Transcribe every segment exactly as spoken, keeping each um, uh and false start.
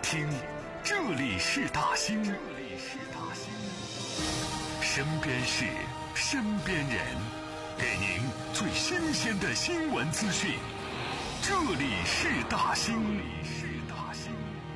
兴，这里是大兴，这里是大兴。身边事，身边人，给您最新鲜的新闻资讯。这里是大兴，这里是大兴。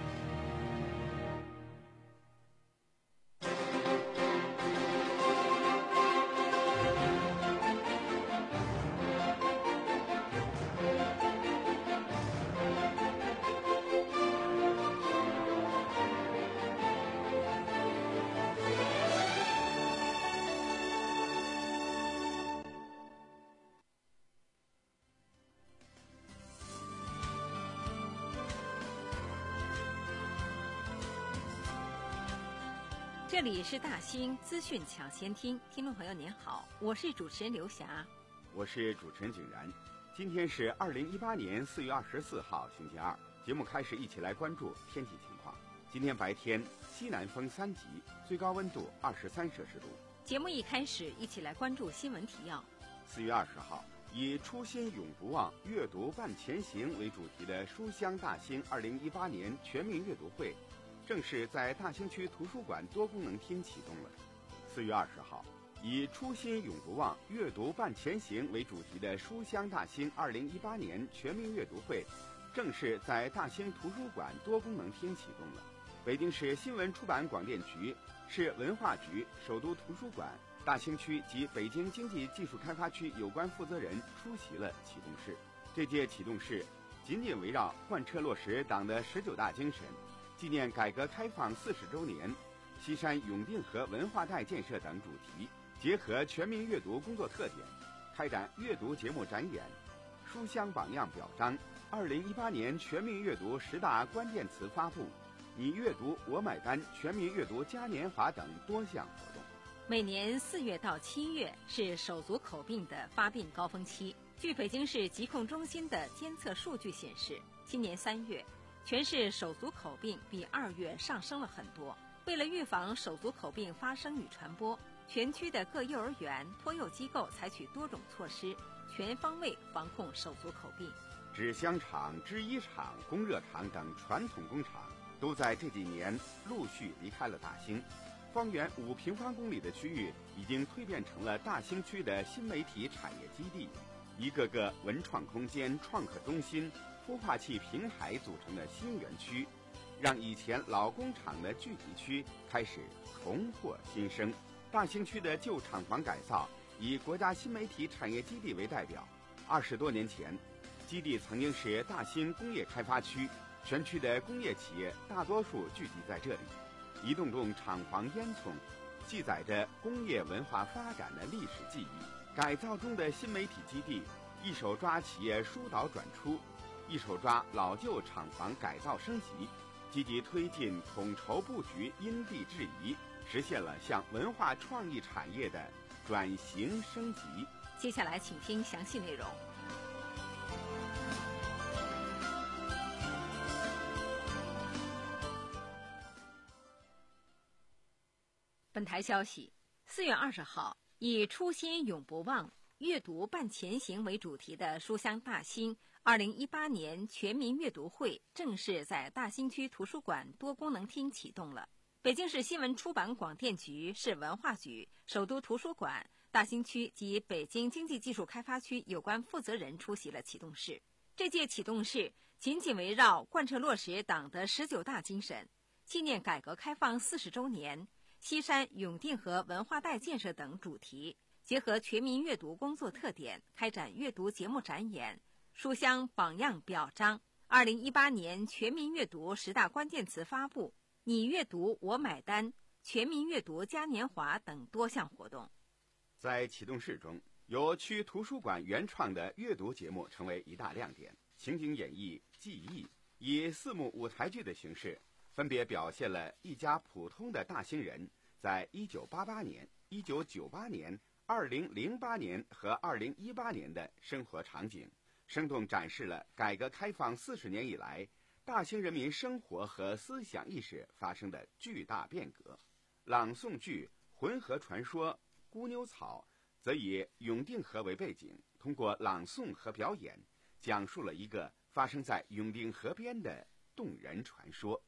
这里是大兴资讯抢先听，听众朋友您好，我是主持人刘霞， 我是主持人景然。今天是二零一八年四月二十四号，星期二。节目开始，一起来关注天气情况。今天白天西南风三级，最高温度二十三摄氏度。 节目一开始，一起来关注新闻提要。 四月二十号，以初心永不忘，阅读伴前行为主题的书香大兴二零一八年全民阅读会正式在大兴区图书馆多功能厅启动了。四月二十号，以初心永不忘，阅读伴前行为主题的书香大兴二零一八年全民阅读会正式在大兴图书馆多功能厅启动了。北京市新闻出版广电局、市文化局、首都图书馆、大兴区及北京经济技术开发区有关负责人出席了启动式。这届启动式紧紧围绕贯彻落实党的十九大精神，纪念改革开放四十周年、西山永定河文化带建设等主题，结合全民阅读工作特点，开展阅读节目展演、书香榜样表彰、二零一八年全民阅读十大关键词发布、你阅读我买单全民阅读嘉年华等多项活动。 每年四月到七月是手足口病的发病高峰期。据北京市疾控中心的监测数据显示，今年三月全市手足口病比二月上升了很多。为了预防手足口病发生与传播，全区的各幼儿园、托幼机构采取多种措施，全方位防控手足口病。 纸箱厂、制衣厂、供热厂等传统工厂都在这几年陆续离开了大兴。方圆五平方公里的区域已经蜕变成了大兴区的新媒体产业基地，一个个文创空间、创客中心、孵化器平台组成的新园区，让以前老工厂的聚集区开始重获新生。大兴区的旧厂房改造以国家新媒体产业基地为代表。二十多年前，基地曾经是大兴工业开发区，全区的工业企业大多数聚集在这里。一栋栋厂房烟囱，记载着工业文化发展的历史记忆。改造中的新媒体基地，一手抓企业疏导转出，一手抓老旧厂房改造升级，积极推进统筹布局因地制宜，实现了向文化创意产业的转型升级。 接下来请听详细内容。本台消息，四月二十号，以初心永不忘，阅读伴前行为主题的书香大兴二零一八年全民阅读会正式在大兴区图书馆多功能厅启动了。北京市新闻出版广电局、市文化局、首都图书馆、大兴区及北京经济技术开发区有关负责人出席了启动式。这届启动式紧紧围绕贯彻落实党的十九大精神，纪念改革开放四十周年、西山永定河文化带建设等主题，结合全民阅读工作特点，开展阅读节目展演、书香榜样表彰、二零一八年全民阅读十大关键词发布、你阅读我买单全民阅读嘉年华等多项活动。 在启动式中，由区图书馆原创的阅读节目成为一大亮点。情景演绎、记忆以四幕舞台剧的形式，分别表现了一家普通的大兴人在一九八八年、一九九八年、二零零八年和二零一八年的生活场景，生动展示了改革开放四十年以来大兴人民生活和思想意识发生的巨大变革。朗诵剧《浑河传说》《孤牛草》则以永定河为背景，通过朗诵和表演，讲述了一个发生在永定河边的动人传说。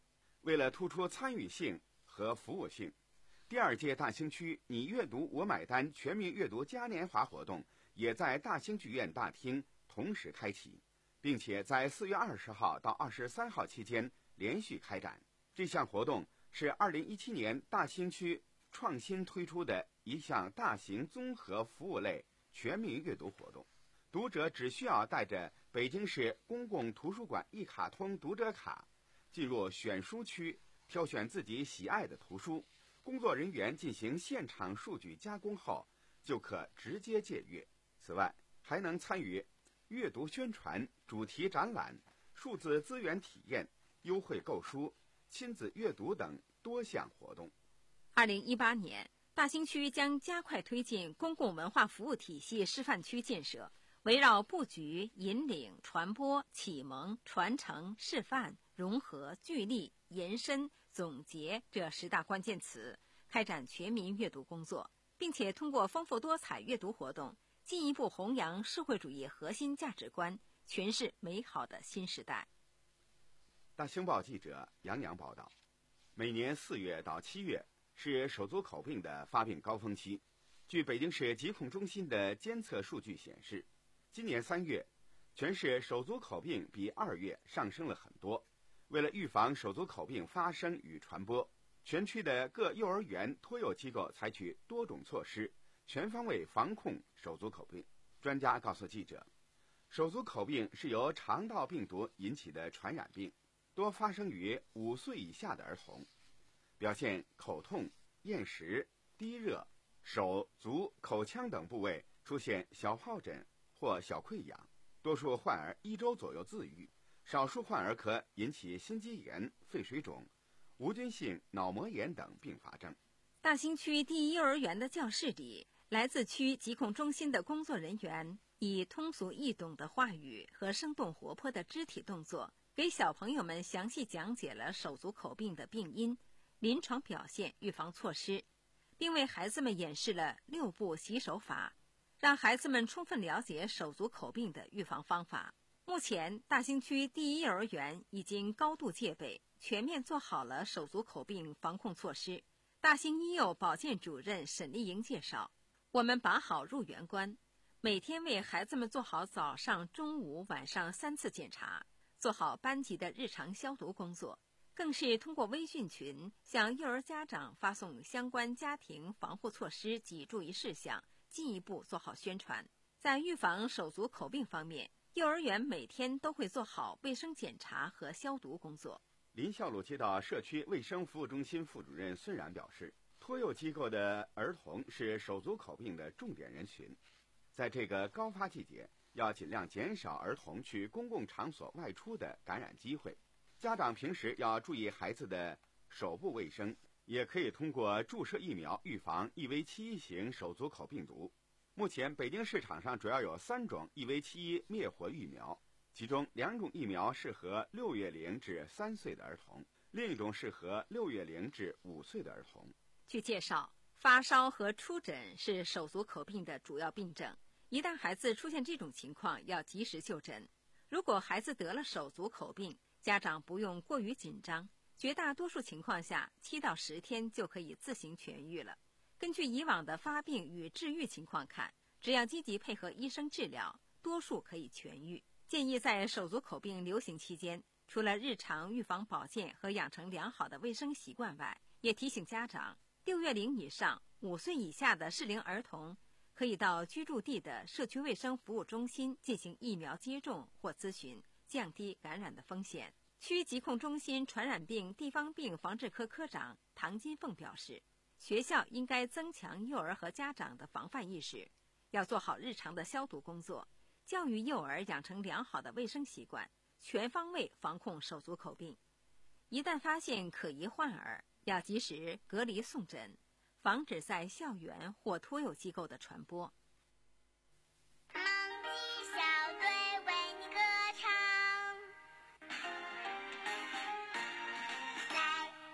为了突出参与性和服务性，第二届大兴区你阅读我买单全民阅读嘉年华活动也在大兴剧院大厅同时开启，并且在四月二十号到二十三号期间连续开展。这项活动是二零一七年大兴区创新推出的一项大型综合服务类全民阅读活动。读者只需要带着北京市公共图书馆一卡通读者卡进入选书区，挑选自己喜爱的图书，工作人员进行现场数据加工后，就可直接借阅。此外，还能参与阅读宣传、主题展览、数字资源体验、优惠购书、亲子阅读等多项活动。 二零一八年，大兴区将加快推进公共文化服务体系示范区建设，围绕布局、引领、传播、启蒙、传承、示范、融合、聚力、延伸、总结这十大关键词，开展全民阅读工作，并且通过丰富多彩阅读活动，进一步弘扬社会主义核心价值观，诠释美好的新时代。 大兴报记者杨洋报道，每年四月到七月是手足口病的发病高峰期。据北京市疾控中心的监测数据显示，今年三月，全市手足口病比二月上升了很多。为了预防手足口病发生与传播，全区的各幼儿园、托幼机构采取多种措施，全方位防控手足口病。专家告诉记者，手足口病是由肠道病毒引起的传染病，多发生于五岁以下的儿童，表现口痛、厌食、低热，手、足、口腔等部位出现小疱疹或小溃疡，多数患儿一周左右自愈，少数患儿可引起心肌炎、肺水肿、无菌性脑膜炎等并发症。 大兴区第一幼儿园的教室里，来自区疾控中心的工作人员以通俗易懂的话语和生动活泼的肢体动作，给小朋友们详细讲解了手足口病的病因、临床表现、预防措施，并为孩子们演示了六步洗手法，让孩子们充分了解手足口病的预防方法。目前，大兴区第一幼儿园已经高度戒备，全面做好了手足口病防控措施。大兴一幼保健主任沈丽莹介绍，我们把好入园关，每天为孩子们做好早上、中午、晚上三次检查，做好班级的日常消毒工作，更是通过微信群向幼儿家长发送相关家庭防护措施及注意事项，进一步做好宣传。在预防手足口病方面，幼儿园每天都会做好卫生检查和消毒工作。 林孝路街道社区卫生服务中心副主任孙然表示，托幼机构的儿童是手足口病的重点人群，在这个高发季节，要尽量减少儿童去公共场所外出的感染机会。家长平时要注意孩子的手部卫生，也可以通过注射疫苗预防 E V 七一 型手足口病毒。目前北京市场上主要有三种 E V 七一 灭活疫苗，其中两种疫苗适合六月龄至三岁的儿童，另一种适合六月龄至五岁的儿童。 据介绍，发烧和出疹是手足口病的主要病症，一旦孩子出现这种情况，要及时就诊。如果孩子得了手足口病，家长不用过于紧张，绝大多数情况下七到十天就可以自行痊愈了。根据以往的发病与治愈情况看，只要积极配合医生治疗，多数可以痊愈。建议在手足口病流行期间，除了日常预防保健和养成良好的卫生习惯外，也提醒家长，六月龄以上、五岁以下的适龄儿童可以到居住地的社区卫生服务中心进行疫苗接种或咨询，降低感染的风险。区疾控中心传染病地方病防治科科长唐金凤表示，学校应该增强幼儿和家长的防范意识，要做好日常的消毒工作，教育幼儿养成良好的卫生习惯，全方位防控手足口病。一旦发现可疑患儿，要及时隔离送诊，防止在校园或托幼机构的传播。 梦鸡小队为你歌唱。来， 大家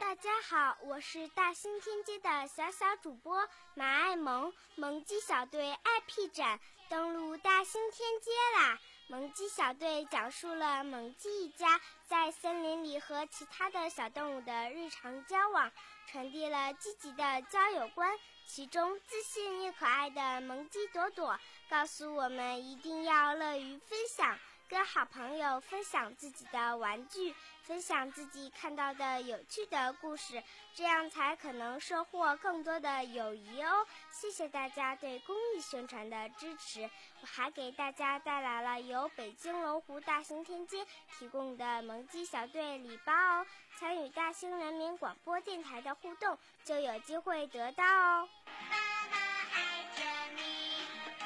好，我是大兴天街的小小主播马爱萌。萌鸡小队爱屁展登陆大兴天街啦！萌鸡小队讲述了萌鸡一家在森林里和其他的小动物的日常交往，传递了积极的交友观。其中自信又可爱的萌鸡朵朵告诉我们，一定要乐于分享，跟好朋友分享自己的玩具，分享自己看到的有趣的故事，这样才可能收获更多的友谊哦。谢谢大家对公益宣传的支持。我还给大家带来了由北京龙湖大兴天街提供的萌鸡小队礼包哦，参与大兴人民广播电台的互动就有机会得到哦。妈妈爱着你。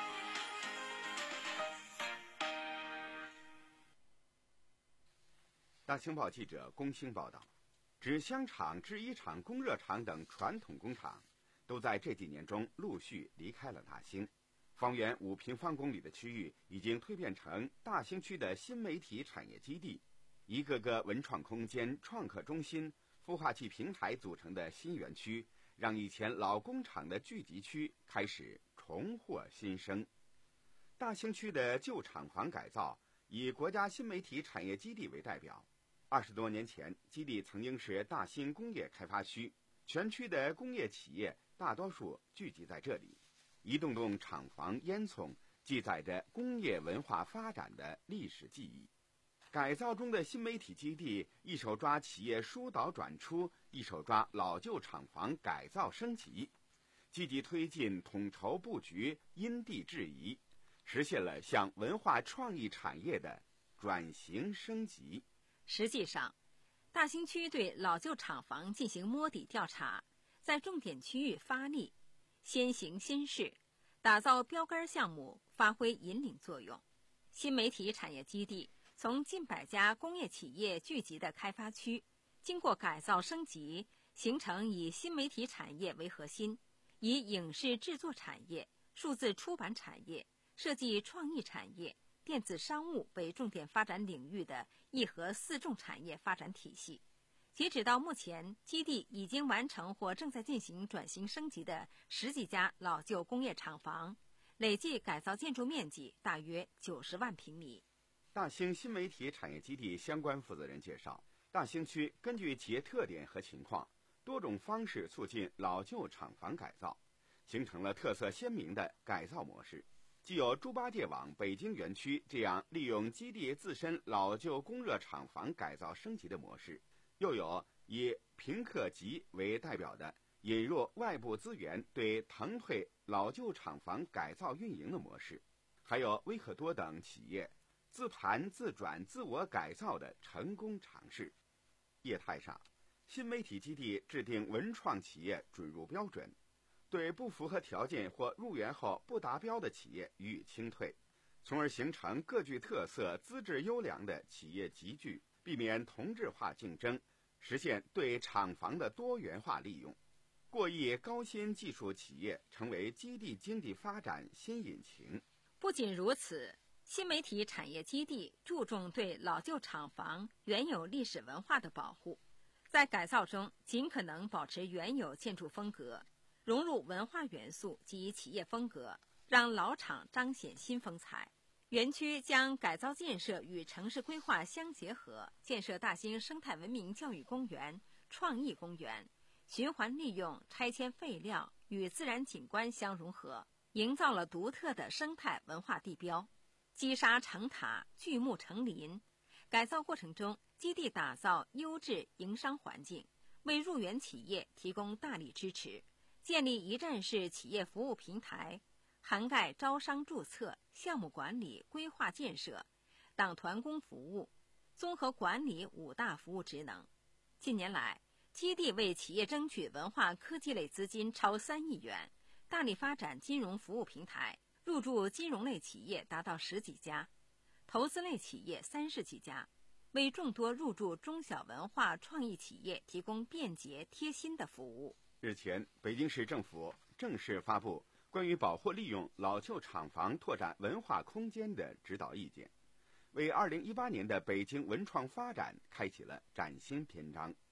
大兴报记者龚兴报道，纸箱厂、制衣厂、供热厂等传统工厂都在这几年中陆续离开了大兴。方圆五平方公里的区域已经蜕变成大兴区的新媒体产业基地，一个个文创空间、创客中心、孵化器平台组成的新园区，让以前老工厂的聚集区开始重获新生。大兴区的旧厂房改造以国家新媒体产业基地为代表。二十多年前，基地曾经是大兴工业开发区，全区的工业企业大多数聚集在这里。一栋栋厂房烟囱记载着工业文化发展的历史记忆。改造中的新媒体基地，一手抓企业疏导转出，一手抓老旧厂房改造升级，积极推进统筹布局，因地制宜，实现了向文化创意产业的转型升级。 实际上，大兴区对老旧厂房进行摸底调查，在重点区域发力，先行先试，打造标杆项目，发挥引领作用。新媒体产业基地从近百家工业企业聚集的开发区，经过改造升级，形成以新媒体产业为核心，以影视制作产业、数字出版产业、设计创意产业、电子商务为重点发展领域的一核四重产业发展体系。截止到目前，基地已经完成或正在进行转型升级的十几家老旧工业厂房，累计改造建筑面积大约九十万平米。 大兴新媒体产业基地相关负责人介绍，大兴区根据企业特点和情况，多种方式促进老旧厂房改造，形成了特色鲜明的改造模式。既有猪八戒网北京园区这样利用基地自身老旧供热厂房改造升级的模式，又有以平克集为代表的引入外部资源对腾退老旧厂房改造运营的模式，还有微可多等企业自盘自转自我改造的成功尝试。业态上，新媒体基地制定文创企业准入标准，对不符合条件或入园后不达标的企业予以清退，从而形成各具特色、资质优良的企业集聚，避免同质化竞争，实现对厂房的多元化利用。过亿高新技术企业成为基地经济发展新引擎。 不仅如此，新媒体产业基地注重对老旧厂房原有历史文化的保护，在改造中尽可能保持原有建筑风格，融入文化元素及企业风格，让老厂彰显新风采。园区将改造建设与城市规划相结合，建设大兴生态文明教育公园、创意公园，循环利用拆迁废料与自然景观相融合，营造了独特的生态文化地标。积沙成塔，巨木成林。改造过程中，基地打造优质营商环境，为入园企业提供大力支持，建立一站式企业服务平台，涵盖招商注册、项目管理、规划建设、党团工服务、综合管理五大服务职能。近年来，基地为企业争取文化科技类资金超三亿元，大力发展金融服务平台，入驻金融类企业达到十几家，投资类企业三十几家，为众多入驻中小文化创意企业提供便捷贴心的服务。 日前，北京市政府正式发布关于保护利用老旧厂房拓展文化空间的指导意见，为二零一八年的北京文创发展开启了崭新篇章。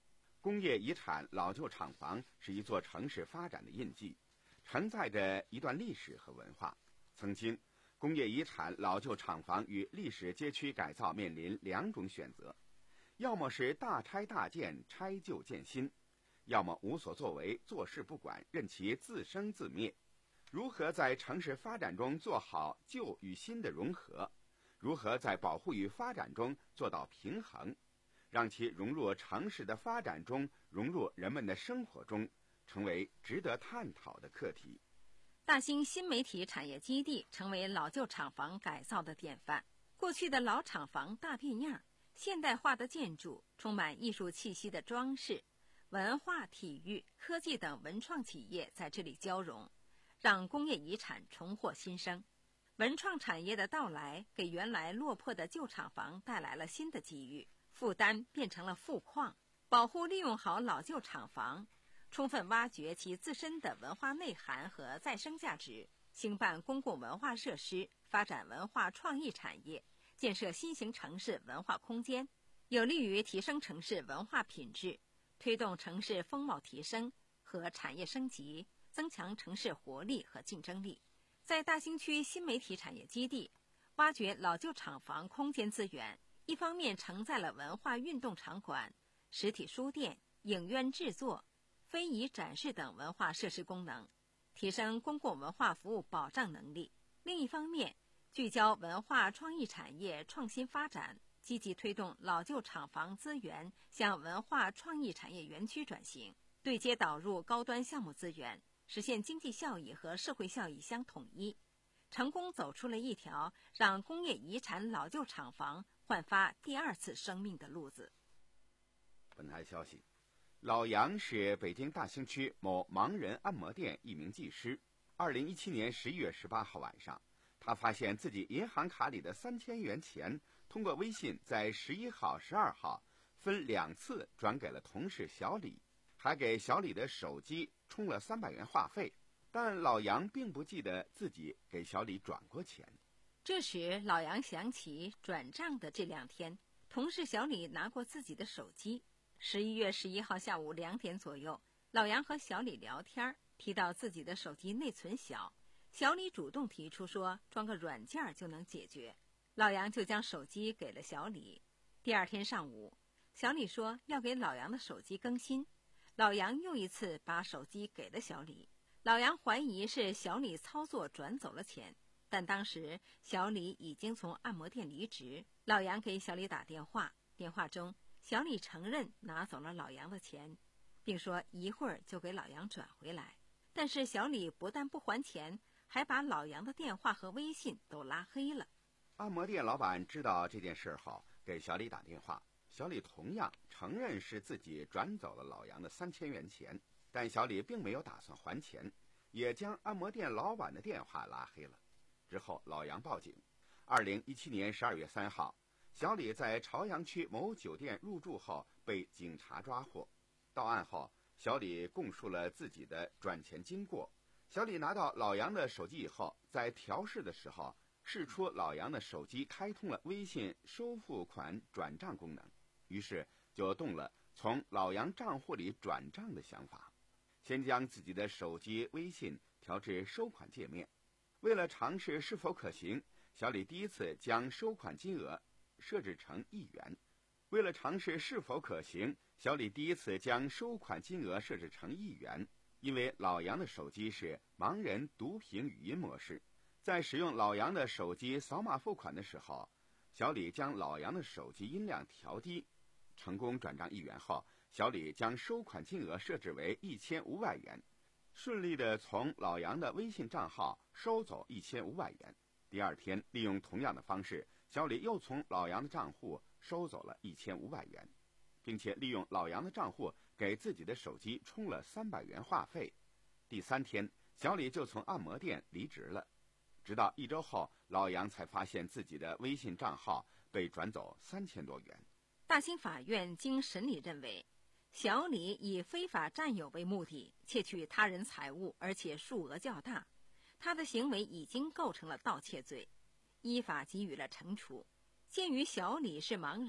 工业遗产老旧厂房是一座城市发展的印记，承载着一段历史和文化。曾经，工业遗产老旧厂房与历史街区改造面临两种选择，要么是大拆大建，拆旧建新，要么无所作为，坐视不管，任其自生自灭。如何在城市发展中做好旧与新的融合？如何在保护与发展中做到平衡，让其融入城市的发展中，融入人们的生活中，成为值得探讨的课题。 大兴新媒体产业基地成为老旧厂房改造的典范。过去的老厂房大变样，现代化的建筑，充满艺术气息的装饰，文化、体育、科技等文创企业在这里交融，让工业遗产重获新生。文创产业的到来，给原来落魄的旧厂房带来了新的机遇，负担变成了富矿。保护利用好老旧厂房，充分挖掘其自身的文化内涵和再生价值，兴办公共文化设施，发展文化创意产业，建设新型城市文化空间，有利于提升城市文化品质，推动城市风貌提升和产业升级，增强城市活力和竞争力。在大兴区新媒体产业基地，挖掘老旧厂房空间资源，一方面承载了文化运动场馆、实体书店、影院制作、非遗展示等文化设施功能，提升公共文化服务保障能力；另一方面，聚焦文化创意产业创新发展，积极推动老旧厂房资源向文化创意产业园区转型，对接导入高端项目资源，实现经济效益和社会效益相统一，成功走出了一条让工业遗产老旧厂房焕发第二次生命的路子。 本台消息，老杨是北京大兴区某盲人按摩店一名技师。二零一七年十一月十八号晚上，他发现自己银行卡里的三千元钱通过微信在十一号、十二号分两次转给了同事小李，还给小李的手机充了三百元话费，但老杨并不记得自己给小李转过钱。 这时老杨想起转账的这两天，同事小李拿过自己的手机。十一月十一号下午两点左右，老杨和小李聊天，提到自己的手机内存小，小李主动提出说装个软件就能解决，老杨就将手机给了小李。第二天上午，小李说要给老杨的手机更新，老杨又一次把手机给了小李。老杨怀疑是小李操作转走了钱，但当时小李已经从按摩店离职。老杨给小李打电话，电话中小李承认拿走了老杨的钱，并说一会儿就给老杨转回来。但是小李不但不还钱，还把老杨的电话和微信都拉黑了。 按摩店老板知道这件事后，给小李打电话，小李同样承认是自己转走了老杨的三千元钱，但小李并没有打算还钱，也将按摩店老板的电话拉黑了。之后老杨报警。二零一七年十二月三号，小李在朝阳区某酒店入住后被警察抓获。到案后，小李供述了自己的转钱经过。小李拿到老杨的手机以后，在调试的时候试出老杨的手机开通了微信收付款转账功能，于是就动了从老杨账户里转账的想法。先将自己的手机微信调至收款界面，为了尝试是否可行，小李第一次将收款金额设置成一元。为了尝试是否可行，小李第一次将收款金额设置成一元。因为老杨的手机是盲人读屏语音模式，在使用老杨的手机扫码付款的时候，小李将老杨的手机音量调低。成功转账一元后，小李将收款金额设置为一千五百元，顺利地从老杨的微信账号收走一千五百元。第二天，利用同样的方式，小李又从老杨的账户收走了一千五百元，并且利用老杨的账户给自己的手机充了三百元话费。第三天，小李就从按摩店离职了。直到一周后，老杨才发现自己的微信账号被转走三千多元。 大兴法院经审理认为，小李以非法占有为目的，窃取他人财物，而且数额较大，他的行为已经构成了盗窃罪，依法给予了惩处。鉴于小李是盲人，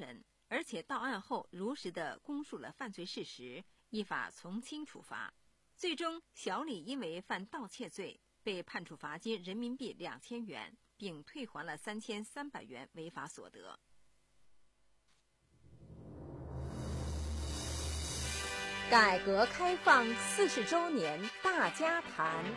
而且到案后如实地供述了犯罪事实，依法从轻处罚。最终，小李因为犯盗窃罪，被判处罚金人民币两千元，并退还了三千三百元违法所得。改革开放四十周年大家谈。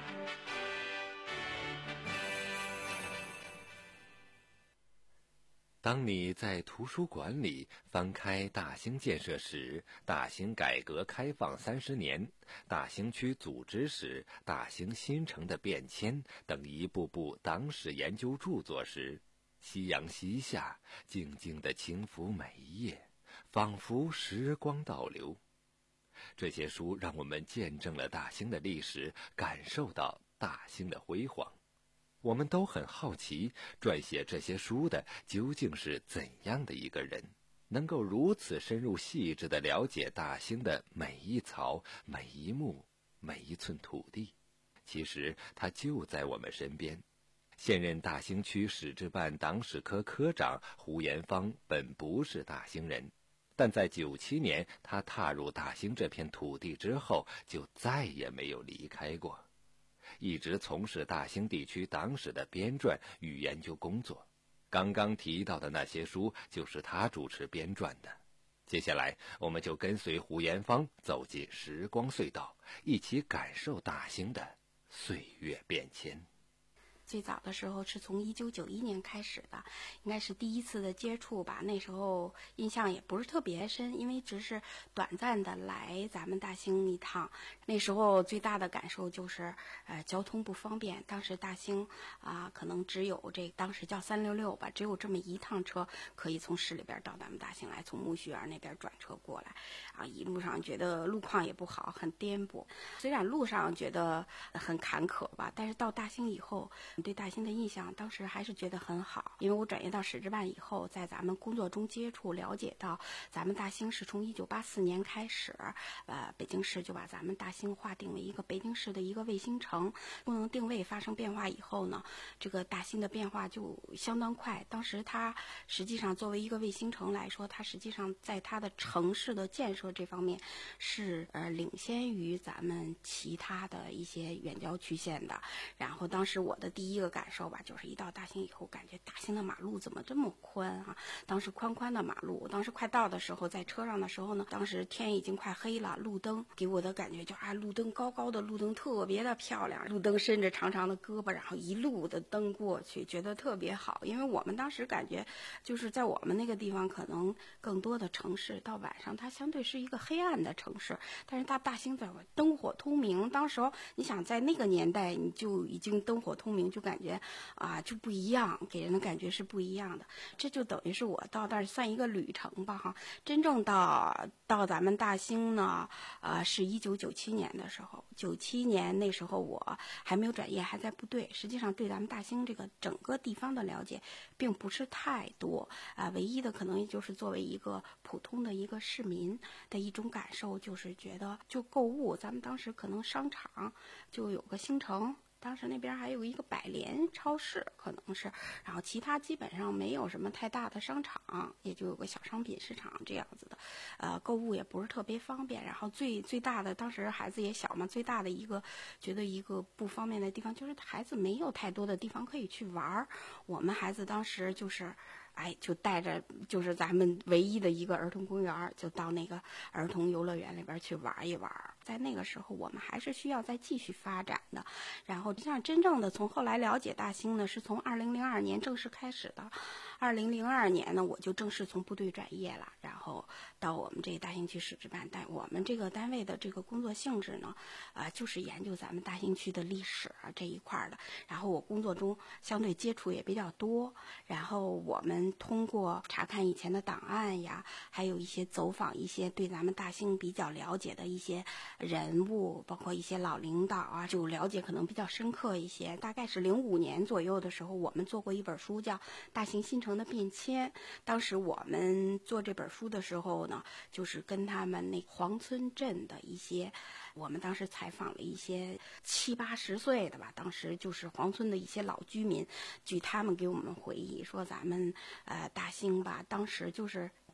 当你在图书馆里翻开大兴建设史、大兴改革开放三十年、大兴区组织史、大兴新城的变迁等一部部党史研究著作时，夕阳西下，静静地轻抚每一页，仿佛时光倒流。这些书让我们见证了大兴的历史，感受到大兴的辉煌。我们都很好奇，撰写这些书的究竟是怎样的一个人，能够如此深入细致地了解大兴的每一草、每一木、每一寸土地。其实他就在我们身边。现任大兴区史志办党史科科长胡延芳本不是大兴人，但在九七年他踏入大兴这片土地之后，就再也没有离开过，一直从事大兴地区党史的编撰与研究工作。刚刚提到的那些书就是他主持编撰的。接下来我们就跟随胡延芳走进时光隧道，一起感受大兴的岁月变迁。 最早的时候是从一九九一年开始的，应该是第一次的接触吧。那时候印象也不是特别深，因为只是短暂的来咱们大兴一趟。那时候最大的感受就是，呃，交通不方便。当时大兴啊、呃，可能只有这当时叫三六六吧，只有这么一趟车可以从市里边到咱们大兴来，从木樨园那边转车过来。啊，一路上觉得路况也不好，很颠簸。虽然路上觉得很坎坷吧，但是到大兴以后，对大兴的印象当时还是觉得很好。因为我转业到史志办以后，在咱们工作中接触了解到，咱们大兴是从一九八四年开始，呃，北京市就把咱们大兴划定为一个北京市的一个卫星城。功能定位发生变化以后呢，这个大兴的变化就相当快。当时它实际上作为一个卫星城来说，它实际上在它的城市的建设这方面是呃领先于咱们其他的一些远郊区县的。然后当时我的第一个感受吧，就是一到大兴以后，感觉大兴的马路怎么这么宽啊？当时宽宽的马路，当时快到的时候，在车上的时候呢，当时天已经快黑了，路灯给我的感觉就啊，路灯高高的路灯特别的漂亮，路灯伸着长长的胳膊，然后一路的灯过去，觉得特别好。因为我们当时感觉就是在我们那个地方，可能更多的城市到晚上它相对是一个黑暗的城市，但是大大兴在灯火通明。当时候你想在那个年代，你就已经灯火通明，就感觉啊就不一样，给人的感觉是不一样的。这就等于是我到那儿算一个旅程吧哈。真正到到咱们大兴呢，呃，是一九九七年的时候。九七年那时候我还没有转业，还在部队。实际上对咱们大兴这个整个地方的了解并不是太多啊、呃，唯一的可能也就是作为一个普通的一个市民的一种感受，就是觉得就购物，咱们当时可能商场就有个新城。当时那边还有一个百联超市，可能是，然后其他基本上没有什么太大的商场，也就有个小商品市场这样子的，呃，购物也不是特别方便。然后最最大的，当时孩子也小嘛，最大的一个觉得一个不方便的地方就是孩子没有太多的地方可以去玩。我们孩子当时就是。哎，就带着就是咱们唯一的一个儿童公园，就到那个儿童游乐园里边去玩一玩。在那个时候，我们还是需要再继续发展的。然后，像真正的从后来了解大兴呢，是从二零零二年正式开始的。二零零二年呢，我就正式从部队转业了，然后到我们这个大兴区史志办。但我们这个单位的这个工作性质呢，呃，就是研究咱们大兴区的历史啊这一块的。然后我工作中相对接触也比较多，然后我们通过查看以前的档案呀，还有一些走访一些对咱们大兴比较了解的一些人物，包括一些老领导啊，就了解可能比较深刻一些。大概是零五年左右的时候，我们做过一本书叫《大兴新城的变迁》。当时我们做这本书的时候呢，就是跟他们那黄村镇的一些，我们当时采访了一些七八十岁的吧，当时就是黄村的一些老居民，据他们给我们回忆说，咱们呃大兴吧，当时就是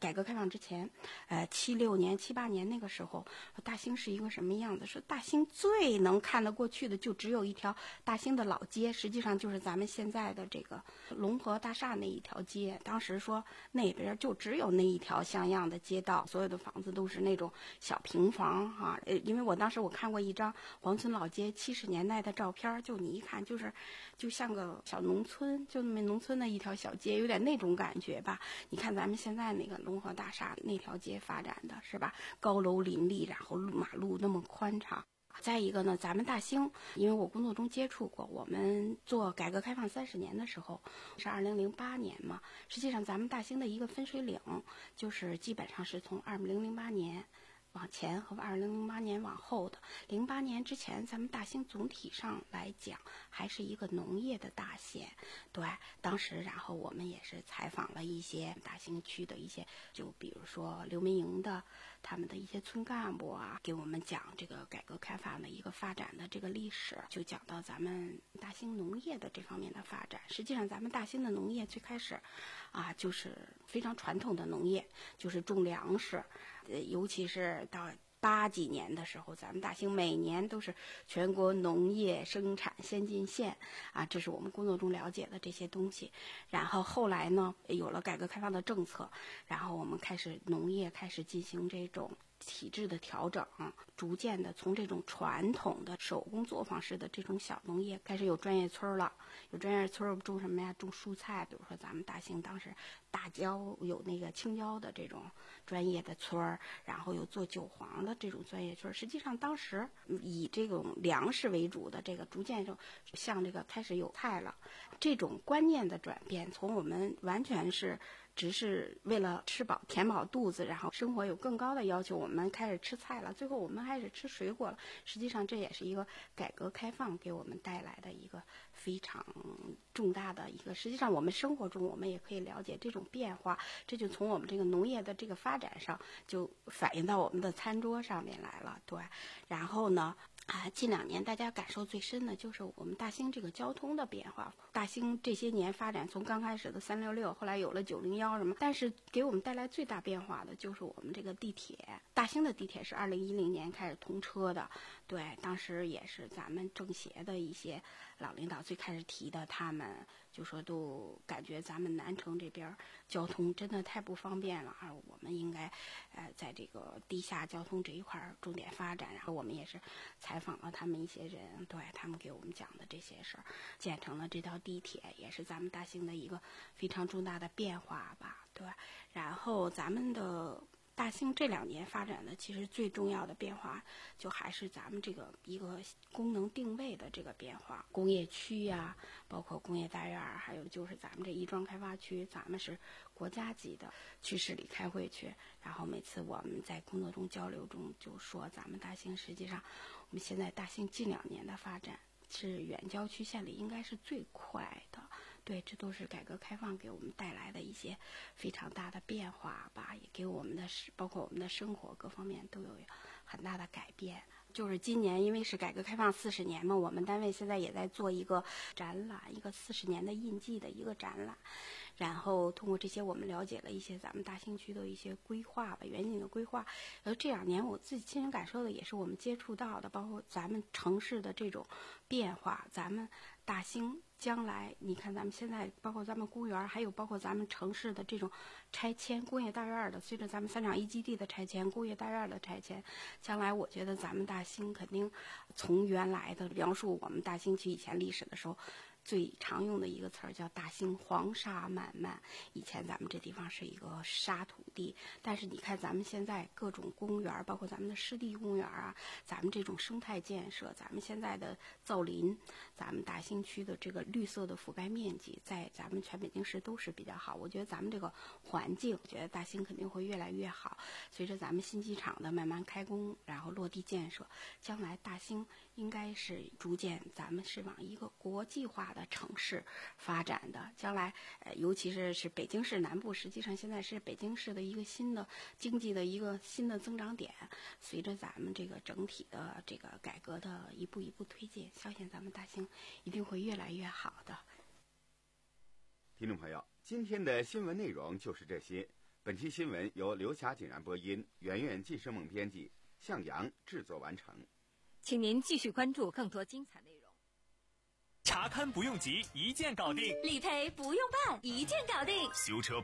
改革开放之前，呃，七六年、七八年那个时候，大兴是一个什么样子？说大兴最能看得过去的就只有一条大兴的老街，实际上就是咱们现在的这个龙河大厦那一条街。当时说那边就只有那一条像样的街道，所有的房子都是那种小平房啊。呃，因为我当时我看过一张黄村老街七十年代的照片，就你一看就是就像个小农村，就那么农村的一条小街，有点那种感觉吧。你看咱们现在那个龙河大厦那条街发展的是吧，高楼林立，然后马路那么宽敞。再一个呢，咱们大兴，因为我工作中接触过，我们做改革开放三十年的时候是二零零八年嘛，实际上咱们大兴的一个分水岭，就是基本上是从二零零八年往前和二零零八年往后的。零八年之前，咱们大兴总体上来讲还是一个农业的大县。对，当时然后我们也是采访了一些大兴区的一些，就比如说刘民营的他们的一些村干部啊，给我们讲这个改革开放的一个发展的这个历史，就讲到咱们大兴农业的这方面的发展。实际上咱们大兴的农业最开始啊就是非常传统的农业，就是种粮食，呃，尤其是到八几年的时候，咱们大兴每年都是全国农业生产先进县啊，这是我们工作中了解的这些东西。然后后来呢，有了改革开放的政策，然后我们开始农业开始进行这种体制的调整，逐渐的从这种传统的手工作坊式的这种小农业开始有专业村了。有专业村种什么呀？种蔬菜，比如说咱们大兴当时大椒有那个青椒的这种专业的村儿，然后有做韭黄的这种专业村。实际上当时以这种粮食为主的这个逐渐就像这个开始有菜了。这种观念的转变，从我们完全是只是为了吃饱填饱肚子，然后生活有更高的要求，我们开始吃菜了，最后我们开始吃水果了。实际上这也是一个改革开放给我们带来的一个非常重大的一个，实际上我们生活中我们也可以了解这种变化，这就从我们这个农业的这个发展上就反映到我们的餐桌上面来了。对，然后呢啊，近两年大家感受最深的就是我们大兴这个交通的变化。大兴这些年发展，从刚开始的三六六，后来有了九零幺什么，但是给我们带来最大变化的就是我们这个地铁。大兴的地铁是二零一零年开始通车的，对，当时也是咱们政协的一些老领导最开始提的，他们就说都感觉咱们南城这边交通真的太不方便了，而我们应该呃在这个地下交通这一块重点发展。然后我们也是采访了他们一些人，对，他们给我们讲的这些事儿，建成了这条地铁，也是咱们大兴的一个非常重大的变化吧。对，然后咱们的大兴这两年发展的其实最重要的变化，就还是咱们这个一个功能定位的这个变化。工业区呀、啊，包括工业大院，还有就是咱们这亦庄开发区，咱们是国家级的去市里开会去。然后每次我们在工作中交流中就说，咱们大兴实际上，我们现在大兴近两年的发展是远郊区县里应该是最快的。对，这都是改革开放给我们带来的一些非常大的变化吧，也给我们的包括我们的生活各方面都有很大的改变。就是今年因为是改革开放四十年嘛，我们单位现在也在做一个展览，一个四十年的印记的一个展览。然后通过这些，我们了解了一些咱们大兴区的一些规划吧，远景的规划。而这两年我自己亲身感受的，也是我们接触到的，包括咱们城市的这种变化。咱们大兴将来，你看咱们现在，包括咱们公园，还有包括咱们城市的这种拆迁，工业大院的，随着咱们三厂一基地的拆迁，工业大院的拆迁，将来我觉得咱们大兴肯定从原来的描述我们大兴区以前历史的时候，最常用的一个词儿叫大兴黄沙漫漫。以前咱们这地方是一个沙土地，但是你看咱们现在各种公园，包括咱们的湿地公园啊，咱们这种生态建设，咱们现在的造林，咱们大兴区的这个绿色的覆盖面积，在咱们全北京市都是比较好。我觉得咱们这个环境，我觉得大兴肯定会越来越好。随着咱们新机场的慢慢开工，然后落地建设，将来大兴应该是逐渐咱们是往一个国际化的城市发展的。将来呃，尤其是是北京市南部，实际上现在是北京市的一个新的经济的一个新的增长点。随着咱们这个整体的这个改革的一步一步推进，相信咱们大兴一定会越来越好的。 听众朋友，今天的新闻内容就是这些。 本期新闻由刘霞锦然播音，圆圆季生萌编辑，向阳制作完成。 请您继续关注更多精彩内容。 查勘不用急，一键搞定； 理赔不用办，一键搞定； 修车